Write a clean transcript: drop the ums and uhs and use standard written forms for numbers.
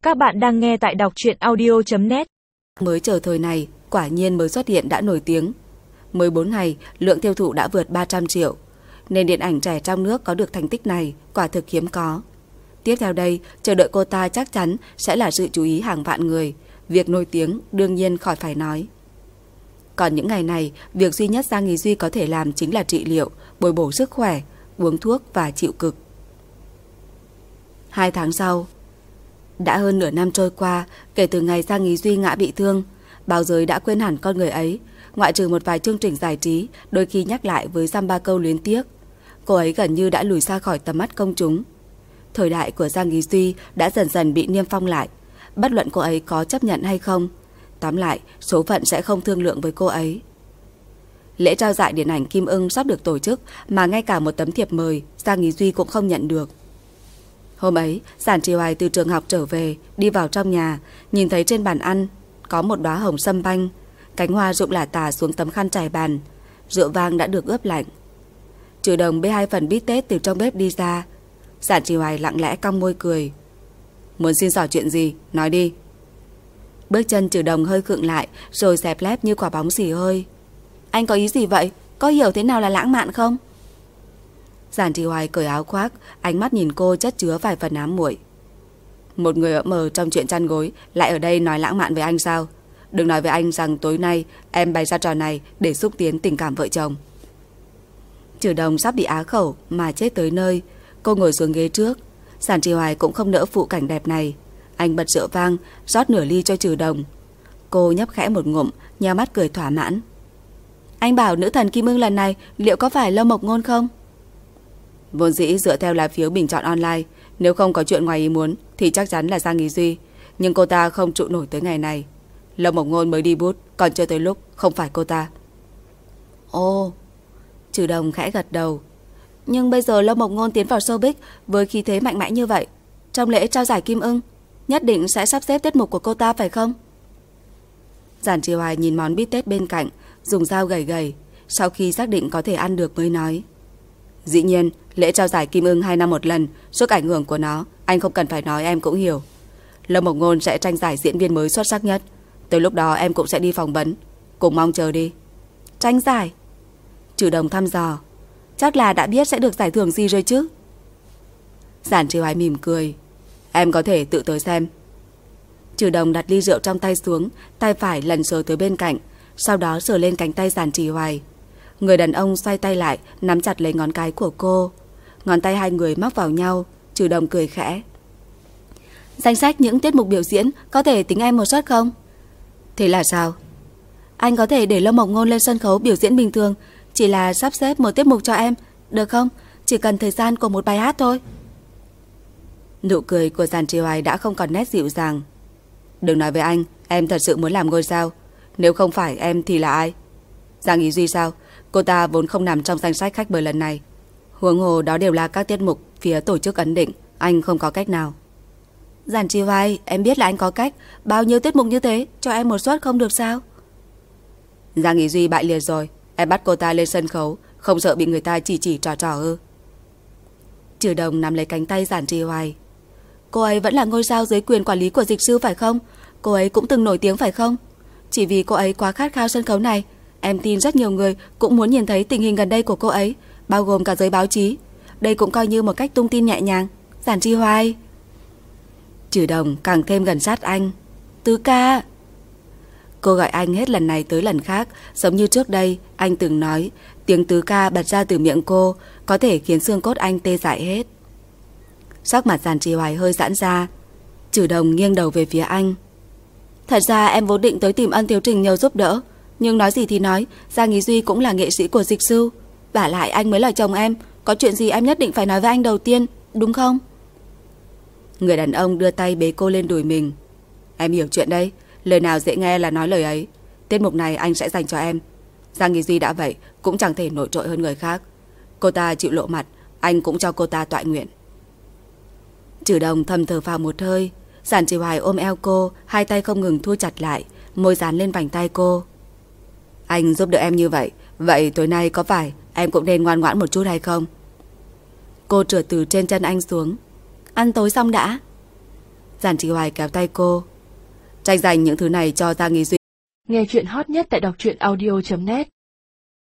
Các bạn đang nghe tại đọc truyện audio.net. Mới chờ thời này, quả nhiên mới xuất hiện đã nổi tiếng. 14 ngày, lượng tiêu thụ đã vượt 300 triệu. Nên điện ảnh trẻ trong nước có được thành tích này quả thực hiếm có. Tiếp theo đây, chờ đợi cô ta chắc chắn sẽ là sự chú ý hàng vạn người. Việc nổi tiếng đương nhiên khỏi phải nói. Còn những ngày này, việc duy nhất Giang Ý Duy có thể làm chính là trị liệu, bồi bổ sức khỏe, uống thuốc và chịu cực. 2 tháng sau, đã hơn nửa năm trôi qua kể từ ngày Giang Ý Duy ngã bị thương. Báo giới đã quên hẳn con người ấy, ngoại trừ một vài chương trình giải trí đôi khi nhắc lại với dăm ba câu luyến tiếc. Cô ấy gần như đã lùi xa khỏi tầm mắt công chúng. Thời đại của Giang Ý Duy đã dần dần bị niêm phong lại, bất luận cô ấy có chấp nhận hay không. Tóm lại, số phận sẽ không thương lượng với cô ấy. Lễ trao giải điện ảnh Kim Ưng sắp được tổ chức mà ngay cả một tấm thiệp mời Giang Ý Duy cũng không nhận được. Hôm ấy, Giản Trì Hoài từ trường học trở về, đi vào trong nhà, nhìn thấy trên bàn ăn có một đóa hồng sâm banh, cánh hoa rụng lả tả xuống tấm khăn trải bàn, rượu vang đã được ướp lạnh. Trừ Đồng bê 2 phần bít tết từ trong bếp đi ra. Giản Trì Hoài lặng lẽ cong môi cười. Muốn xin xỏ chuyện gì, nói đi. Bước chân Trừ Đồng hơi khựng lại, rồi xẹp lép như quả bóng xì hơi. Anh có ý gì vậy? Có hiểu thế nào là lãng mạn không? Giản Trì Hoài cởi áo khoác, ánh mắt nhìn cô chất chứa vài phần ám muội. Một người ậm mờ trong chuyện chăn gối lại ở đây nói lãng mạn với anh sao? Đừng nói với anh rằng tối nay em bày ra trò này để xúc tiến tình cảm vợ chồng. Trừ Đồng sắp bị á khẩu mà chết tới nơi. Cô ngồi xuống ghế trước. Giản Trì Hoài cũng không nỡ phụ cảnh đẹp này. Anh bật rượu vang, rót nửa ly cho Trừ Đồng. Cô nhấp khẽ một ngụm, nheo mắt cười thỏa mãn. Anh bảo nữ thần Kim Ưng lần này liệu có phải Lâm Mộc Ngôn không? Vốn dĩ dựa theo lá phiếu bình chọn online, nếu không có chuyện ngoài ý muốn thì chắc chắn là Giang Ý Duy. Nhưng cô ta không trụ nổi tới ngày này. Lâm Mộc Ngôn mới đi bút, còn chưa tới lúc không phải cô ta. Ồ, Trừ Đồng khẽ gật đầu. Nhưng bây giờ Lâm Mộc Ngôn tiến vào showbiz với khí thế mạnh mẽ như vậy, trong lễ trao giải Kim Ưng nhất định sẽ sắp xếp tiết mục của cô ta phải không? Giản Trì Hoài nhìn món bít tết bên cạnh, dùng dao gẩy gẩy, sau khi xác định có thể ăn được mới nói. Dĩ nhiên, lễ trao giải Kim Ưng 2 năm một lần, sức ảnh hưởng của nó anh không cần phải nói em cũng hiểu. Lâm Mộc Ngôn sẽ tranh giải diễn viên mới xuất sắc nhất. Tới lúc đó em cũng sẽ đi phỏng vấn. Cùng mong chờ đi. Tranh giải? Trừ Đồng thăm dò. Chắc là đã biết sẽ được giải thưởng gì rồi chứ? Giản Trì Hoài mỉm cười. Em có thể tự tới xem. Trừ Đồng đặt ly rượu trong tay xuống, tay phải lần sờ tới bên cạnh, sau đó sờ lên cánh tay Giản Trì Hoài. Người đàn ông xoay tay lại, nắm chặt lấy ngón cái của cô. Ngón tay hai người móc vào nhau. Trừ Đồng cười khẽ. Danh sách những tiết mục biểu diễn có thể tính em một suất không? Thế là sao? Anh có thể để Lâm Mộc Ngôn lên sân khấu biểu diễn bình thường, chỉ là sắp xếp một tiết mục cho em, được không? Chỉ cần thời gian của một bài hát thôi. Nụ cười của Giản Trì Hoài đã không còn nét dịu dàng. Đừng nói với anh, em thật sự muốn làm ngôi sao. Nếu không phải em thì là ai? Giang Ý Duy sao? Cô ta vốn không nằm trong danh sách khách mời lần này. Huống hồ đó đều là các tiết mục phía tổ chức ấn định, anh không có cách nào. Giản Trì Hoài, em biết là anh có cách. Bao nhiêu tiết mục như thế, cho em một suất không được sao? Giang Ý Duy bại liệt rồi, em bắt cô ta lên sân khấu, không sợ bị người ta chỉ trò ư? Trừ Đồng nắm lấy cánh tay Giản Trì Hoài. Cô ấy vẫn là ngôi sao dưới quyền quản lý của Dịch Sư phải không? Cô ấy cũng từng nổi tiếng phải không? Chỉ vì cô ấy quá khát khao sân khấu này, em tin rất nhiều người cũng muốn nhìn thấy tình hình gần đây của cô ấy, bao gồm cả giới báo chí. Đây cũng coi như một cách tung tin nhẹ nhàng. Giản Trì Hoài. Trừ Đồng càng thêm gần sát anh. Tứ ca. Cô gọi anh hết lần này tới lần khác, giống như trước đây anh từng nói, tiếng tứ ca bật ra từ miệng cô có thể khiến xương cốt anh tê dại hết. Sắc mặt Giản Trì Hoài hơi giãn ra. Trừ Đồng nghiêng đầu về phía anh. Thật ra em vốn định tới tìm Ân Tiếu Trình nhờ giúp đỡ, nhưng nói gì thì nói, Giang Ý Duy cũng là nghệ sĩ của Dịch Sư. Vả lại anh mới là chồng em, có chuyện gì em nhất định phải nói với anh đầu tiên, đúng không? Người đàn ông đưa tay bế cô lên đùi mình. Em hiểu chuyện đây, lời nào dễ nghe là nói lời ấy. Tiết mục này anh sẽ dành cho em. Giang Ý Duy đã vậy cũng chẳng thể nổi trội hơn người khác. Cô ta chịu lộ mặt, anh cũng cho cô ta toại nguyện. Trừ Đồng thầm thở phào một hơi. Giản Trì Hoài ôm eo cô, hai tay không ngừng thu chặt lại, môi dán lên vành tay cô. Anh giúp đỡ em như vậy, vậy tối nay có phải em cũng nên ngoan ngoãn một chút hay không? Cô trượt từ trên chân anh xuống. Ăn tối xong đã. Giản Trì Hoài kéo tay cô. Tranh giành những thứ này cho Giang Ý Duy. Nghe chuyện hot nhất tại đọc truyện audio.net